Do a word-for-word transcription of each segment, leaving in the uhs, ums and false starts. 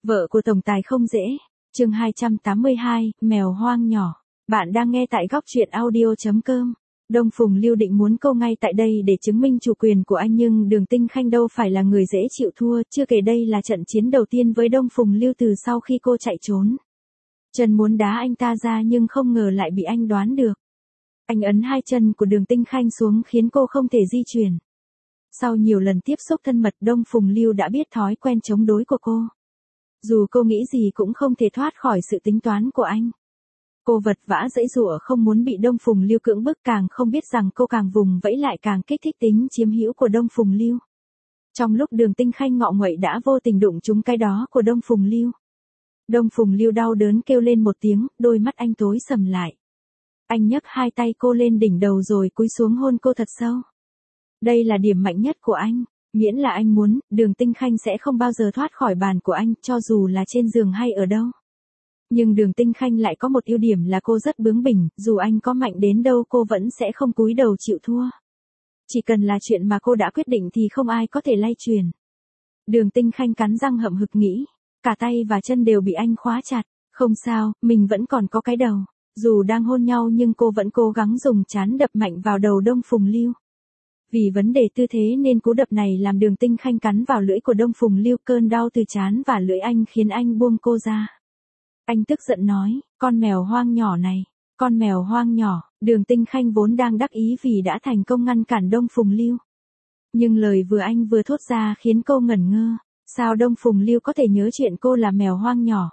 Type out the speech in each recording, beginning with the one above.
Vợ của tổng tài không dễ. Chương hai trăm tám mươi hai, mèo hoang nhỏ. Bạn đang nghe tại góc truyện audio chấm com. Đông Phùng Lưu định muốn câu ngay tại đây để chứng minh chủ quyền của anh, nhưng Đường Tinh Khanh đâu phải là người dễ chịu thua, chưa kể đây là trận chiến đầu tiên với Đông Phùng Lưu từ sau khi cô chạy trốn. Trần muốn đá anh ta ra nhưng không ngờ lại bị anh đoán được. Anh ấn hai chân của Đường Tinh Khanh xuống khiến cô không thể di chuyển. Sau nhiều lần tiếp xúc thân mật, Đông Phùng Lưu đã biết thói quen chống đối của cô. Dù cô nghĩ gì cũng không thể thoát khỏi sự tính toán của anh. Cô vật vã giãy giụa không muốn bị Đông Phùng Lưu cưỡng bức, càng không biết rằng cô càng vùng vẫy lại càng kích thích tính chiếm hữu của Đông Phùng Lưu. Trong lúc Đường Tinh Khanh ngọ nguậy đã vô tình đụng trúng cái đó của Đông Phùng Lưu. Đông Phùng Lưu đau đớn kêu lên một tiếng, đôi mắt anh tối sầm lại. Anh nhấc hai tay cô lên đỉnh đầu rồi cúi xuống hôn cô thật sâu. Đây là điểm mạnh nhất của anh. Miễn là anh muốn, Đường Tinh Khanh sẽ không bao giờ thoát khỏi bàn của anh, cho dù là trên giường hay ở đâu. Nhưng Đường Tinh Khanh lại có một ưu điểm là cô rất bướng bỉnh, dù anh có mạnh đến đâu cô vẫn sẽ không cúi đầu chịu thua. Chỉ cần là chuyện mà cô đã quyết định thì không ai có thể lay truyền. Đường Tinh Khanh cắn răng hậm hực nghĩ, cả tay và chân đều bị anh khóa chặt. Không sao, mình vẫn còn có cái đầu. Dù đang hôn nhau nhưng cô vẫn cố gắng dùng trán đập mạnh vào đầu Đông Phùng Lưu. Vì vấn đề tư thế nên cú đập này làm Đường Tinh Khanh cắn vào lưỡi của Đông Phùng Lưu, cơn đau từ trán và lưỡi anh khiến anh buông cô ra. Anh tức giận nói, con mèo hoang nhỏ này, con mèo hoang nhỏ. Đường Tinh Khanh vốn đang đắc ý vì đã thành công ngăn cản Đông Phùng Lưu. Nhưng lời vừa anh vừa thốt ra khiến cô ngẩn ngơ, sao Đông Phùng Lưu có thể nhớ chuyện cô là mèo hoang nhỏ?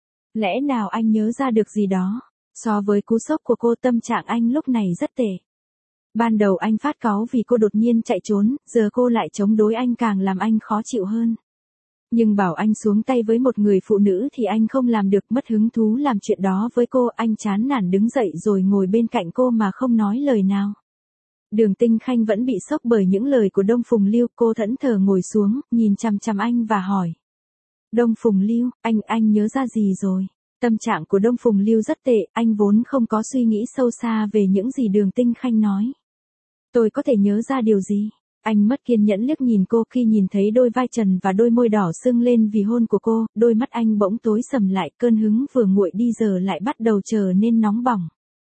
Lẽ nào anh nhớ ra được gì đó? So với cú sốc của cô, tâm trạng anh lúc này rất tệ. Ban đầu anh phát cáu vì cô đột nhiên chạy trốn, giờ cô lại chống đối anh càng làm anh khó chịu hơn. Nhưng bảo anh xuống tay với một người phụ nữ thì anh không làm được, mất hứng thú làm chuyện đó với cô. Anh chán nản đứng dậy rồi ngồi bên cạnh cô mà không nói lời nào. Đường Tinh Khanh vẫn bị sốc bởi những lời của Đông Phùng Lưu, cô thẫn thờ ngồi xuống, nhìn chằm chằm anh và hỏi. Đông Phùng Lưu, anh, anh nhớ ra gì rồi? Tâm trạng của Đông Phùng Lưu rất tệ, anh vốn không có suy nghĩ sâu xa về những gì Đường Tinh Khanh nói. Tôi có thể nhớ ra điều gì? Anh mất kiên nhẫn liếc nhìn cô, khi nhìn thấy đôi vai trần và đôi môi đỏ sưng lên vì hôn của cô, đôi mắt anh bỗng tối sầm lại, cơn hứng vừa nguội đi giờ lại bắt đầu trở nên nóng bỏng.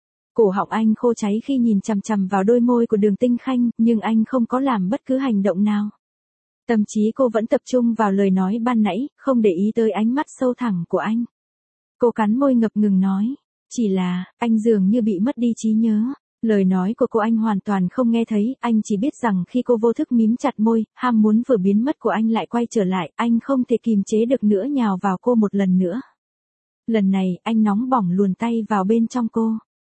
Cổ họng anh khô cháy khi nhìn chằm chằm vào đôi môi của Đường Tinh Khanh, nhưng anh không có làm bất cứ hành động nào. Tâm trí cô vẫn tập trung vào lời nói ban nãy, không để ý tới ánh mắt sâu thẳm của anh. Cô cắn môi ngập ngừng nói, chỉ là, anh dường như bị mất đi trí nhớ. Lời nói của cô anh hoàn toàn không nghe thấy, anh chỉ biết rằng khi cô vô thức mím chặt môi, ham muốn vừa biến mất của anh lại quay trở lại, anh không thể kìm chế được nữa nhào vào cô một lần nữa. Lần này, anh nóng bỏng luồn tay vào bên trong cô.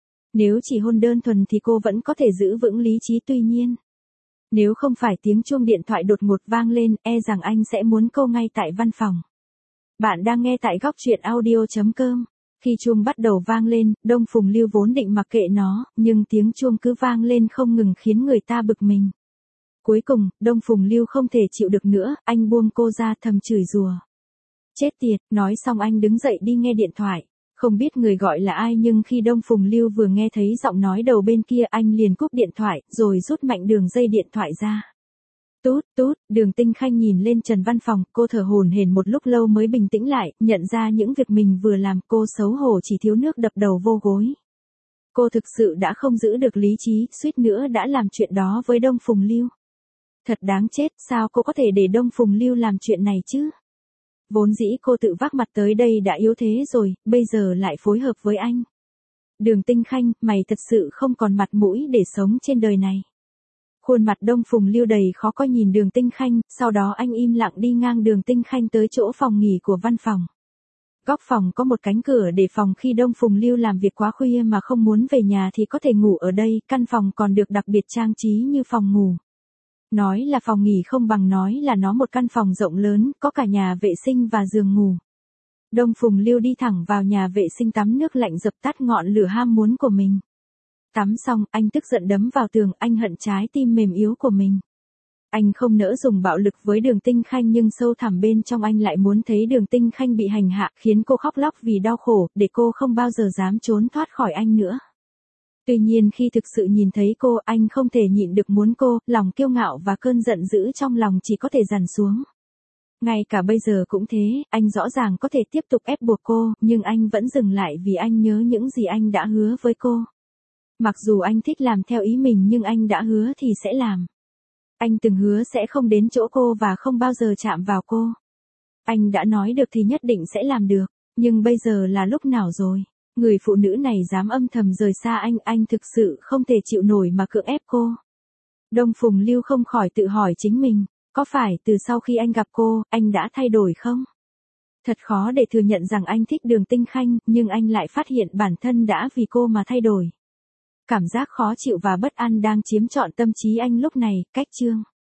Nếu chỉ hôn đơn thuần thì cô vẫn có thể giữ vững lý trí, tuy nhiên. Nếu không phải tiếng chuông điện thoại đột ngột vang lên, e rằng anh sẽ muốn cô ngay tại văn phòng. Bạn đang nghe tại góc truyện audio chấm com. Khi chuông bắt đầu vang lên, Đông Phùng Lưu vốn định mặc kệ nó, nhưng tiếng chuông cứ vang lên không ngừng khiến người ta bực mình. Cuối cùng, Đông Phùng Lưu không thể chịu được nữa, anh buông cô ra thầm chửi rủa. Chết tiệt, nói xong anh đứng dậy đi nghe điện thoại. Không biết người gọi là ai, nhưng khi Đông Phùng Lưu vừa nghe thấy giọng nói đầu bên kia, anh liền cúp điện thoại, rồi rút mạnh đường dây điện thoại ra. Tút, tút, Đường Tinh Khanh nhìn lên trần văn phòng, cô thở hổn hển một lúc lâu mới bình tĩnh lại, nhận ra những việc mình vừa làm, cô xấu hổ chỉ thiếu nước đập đầu vô gối. Cô thực sự đã không giữ được lý trí, suýt nữa đã làm chuyện đó với Đông Phùng Lưu. Thật đáng chết, sao cô có thể để Đông Phùng Lưu làm chuyện này chứ? Vốn dĩ cô tự vác mặt tới đây đã yếu thế rồi, bây giờ lại phối hợp với anh. Đường Tinh Khanh, mày thật sự không còn mặt mũi để sống trên đời này. Khuôn mặt Đông Phùng Lưu đầy khó coi nhìn Đường Tinh Khanh, sau đó anh im lặng đi ngang Đường Tinh Khanh tới chỗ phòng nghỉ của văn phòng. Góc phòng có một cánh cửa để phòng khi Đông Phùng Lưu làm việc quá khuya mà không muốn về nhà thì có thể ngủ ở đây, căn phòng còn được đặc biệt trang trí như phòng ngủ. Nói là phòng nghỉ không bằng nói là nó một căn phòng rộng lớn, có cả nhà vệ sinh và giường ngủ. Đông Phùng Lưu đi thẳng vào nhà vệ sinh tắm nước lạnh dập tắt ngọn lửa ham muốn của mình. Tắm xong, anh tức giận đấm vào tường, anh hận trái tim mềm yếu của mình. Anh không nỡ dùng bạo lực với Đường Tinh Khanh, nhưng sâu thẳm bên trong anh lại muốn thấy Đường Tinh Khanh bị hành hạ, khiến cô khóc lóc vì đau khổ, để cô không bao giờ dám trốn thoát khỏi anh nữa. Tuy nhiên khi thực sự nhìn thấy cô, anh không thể nhịn được muốn cô, lòng kiêu ngạo và cơn giận dữ trong lòng chỉ có thể dằn xuống. Ngay cả bây giờ cũng thế, anh rõ ràng có thể tiếp tục ép buộc cô, nhưng anh vẫn dừng lại vì anh nhớ những gì anh đã hứa với cô. Mặc dù anh thích làm theo ý mình nhưng anh đã hứa thì sẽ làm. Anh từng hứa sẽ không đến chỗ cô và không bao giờ chạm vào cô. Anh đã nói được thì nhất định sẽ làm được, nhưng bây giờ là lúc nào rồi? Người phụ nữ này dám âm thầm rời xa anh, anh thực sự không thể chịu nổi mà cưỡng ép cô. Đông Phùng Lưu không khỏi tự hỏi chính mình, có phải từ sau khi anh gặp cô, anh đã thay đổi không? Thật khó để thừa nhận rằng anh thích Đường Tinh Khanh, nhưng anh lại phát hiện bản thân đã vì cô mà thay đổi. Cảm giác khó chịu và bất an đang chiếm trọn tâm trí anh lúc này, cách chương